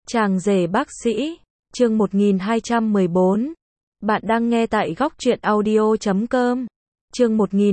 Chàng rể bác sĩ, chương 1214. Bạn đang nghe tại góc truyện audio.com. Chương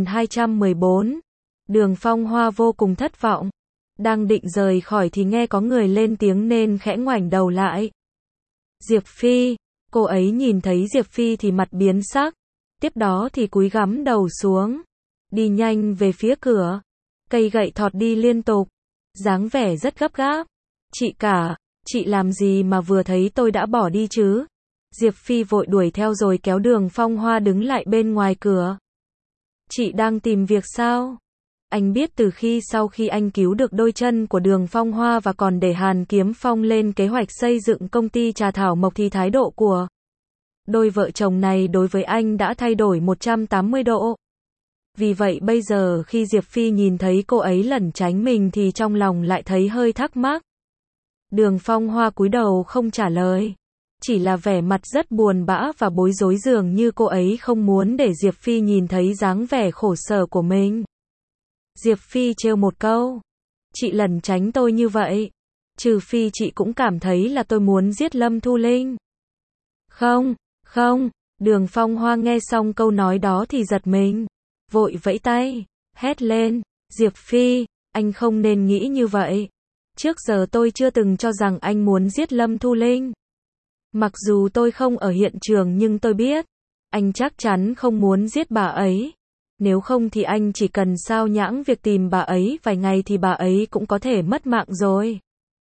1214. Đường Phong Hoa vô cùng thất vọng. Đang định rời khỏi thì nghe có người lên tiếng nên khẽ ngoảnh đầu lại. Diệp Phi, cô ấy nhìn thấy Diệp Phi thì mặt biến sắc. Tiếp đó thì cúi gắm đầu xuống. Đi nhanh về phía cửa. Cây gậy thọt đi liên tục. Dáng vẻ rất gấp gáp. Chị cả, chị làm gì mà vừa thấy tôi đã bỏ đi chứ? Diệp Phi vội đuổi theo rồi kéo Đường Phong Hoa đứng lại bên ngoài cửa. Chị đang tìm việc sao? Anh biết từ sau khi anh cứu được đôi chân của Đường Phong Hoa và còn để Hàn Kiếm Phong lên kế hoạch xây dựng công ty trà thảo mộc thì thái độ của đôi vợ chồng này đối với anh đã thay đổi 180 độ. Vì vậy bây giờ khi Diệp Phi nhìn thấy cô ấy lẩn tránh mình thì trong lòng lại thấy hơi thắc mắc. Đường Phong Hoa cúi đầu không trả lời. Chỉ là vẻ mặt rất buồn bã và bối rối, dường như cô ấy không muốn để Diệp Phi nhìn thấy dáng vẻ khổ sở của mình. Diệp Phi trêu một câu. Chị lẩn tránh tôi như vậy. Trừ phi chị cũng cảm thấy là tôi muốn giết Lâm Thu Linh. Không, không. Đường Phong Hoa nghe xong câu nói đó thì giật mình. Vội vẫy tay, hét lên. Diệp Phi, anh không nên nghĩ như vậy. Trước giờ tôi chưa từng cho rằng anh muốn giết Lâm Thu Linh. Mặc dù tôi không ở hiện trường nhưng tôi biết, anh chắc chắn không muốn giết bà ấy. Nếu không thì anh chỉ cần sao nhãng việc tìm bà ấy vài ngày thì bà ấy cũng có thể mất mạng rồi.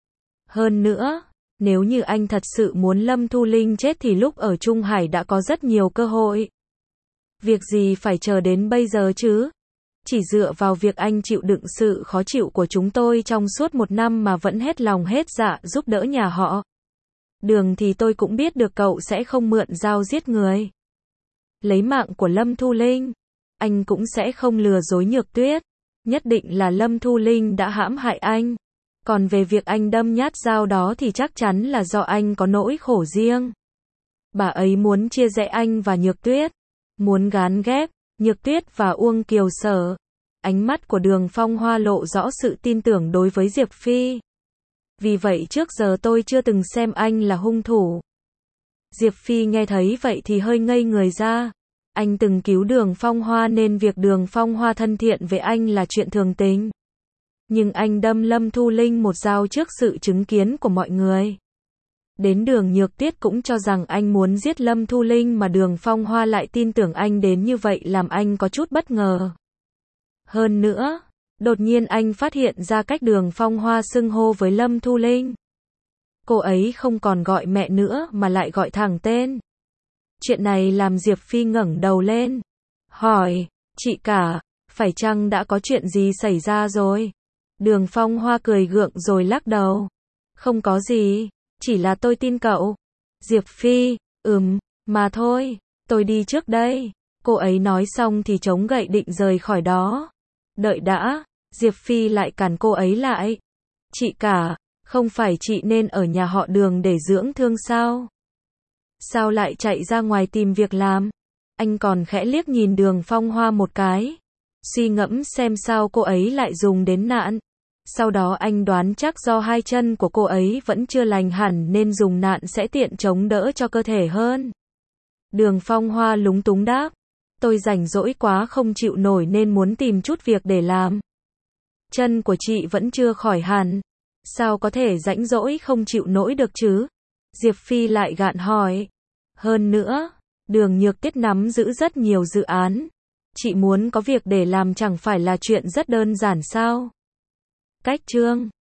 Hơn nữa, nếu như anh thật sự muốn Lâm Thu Linh chết thì lúc ở Trung Hải đã có rất nhiều cơ hội. Việc gì phải chờ đến bây giờ chứ? Chỉ dựa vào việc anh chịu đựng sự khó chịu của chúng tôi trong suốt 1 năm mà vẫn hết lòng hết dạ giúp đỡ nhà họ Đường thì tôi cũng biết được cậu sẽ không mượn dao giết người. Lấy mạng của Lâm Thu Linh, anh cũng sẽ không lừa dối Nhược Tuyết. Nhất định là Lâm Thu Linh đã hãm hại anh. Còn về việc anh đâm nhát dao đó thì chắc chắn là do anh có nỗi khổ riêng. Bà ấy muốn chia rẽ anh và Nhược Tuyết, muốn gán ghép Nhược Tuyết và Uông Kiều Sở. Ánh mắt của Đường Phong Hoa lộ rõ sự tin tưởng đối với Diệp Phi. Vì vậy trước giờ tôi chưa từng xem anh là hung thủ. Diệp Phi nghe thấy vậy thì hơi ngây người ra. Anh từng cứu Đường Phong Hoa nên việc Đường Phong Hoa thân thiện với anh là chuyện thường tình. Nhưng anh đâm Lâm Thu Linh một dao trước sự chứng kiến của mọi người. Đến Đường Nhược Tuyết cũng cho rằng anh muốn giết Lâm Thu Linh mà Đường Phong Hoa lại tin tưởng anh đến như vậy làm anh có chút bất ngờ. Hơn nữa, đột nhiên anh phát hiện ra cách Đường Phong Hoa xưng hô với Lâm Thu Linh. Cô ấy không còn gọi mẹ nữa mà lại gọi thẳng tên. Chuyện này làm Diệp Phi ngẩng đầu lên. Hỏi, chị cả, phải chăng đã có chuyện gì xảy ra rồi? Đường Phong Hoa cười gượng rồi lắc đầu. Không có gì, chỉ là tôi tin cậu. Diệp Phi, mà thôi, tôi đi trước đây. Cô ấy nói xong thì chống gậy định rời khỏi đó. Đợi đã, Diệp Phi lại cản cô ấy lại. Chị cả, không phải chị nên ở nhà họ Đường để dưỡng thương sao? Sao lại chạy ra ngoài tìm việc làm? Anh còn khẽ liếc nhìn Đường Phong Hoa một cái. Suy ngẫm xem sao cô ấy lại dùng đến nạn. Sau đó anh đoán chắc do hai chân của cô ấy vẫn chưa lành hẳn nên dùng nạn sẽ tiện chống đỡ cho cơ thể hơn. Đường Phong Hoa lúng túng đáp. Tôi rảnh rỗi quá không chịu nổi nên muốn tìm chút việc để làm. Chân của chị vẫn chưa khỏi hẳn. Sao có thể rảnh rỗi không chịu nổi được chứ? Diệp Phi lại gạn hỏi. Hơn nữa, Đường Nhược Tuyết nắm giữ rất nhiều dự án. Chị muốn có việc để làm chẳng phải là chuyện rất đơn giản sao? Cách chương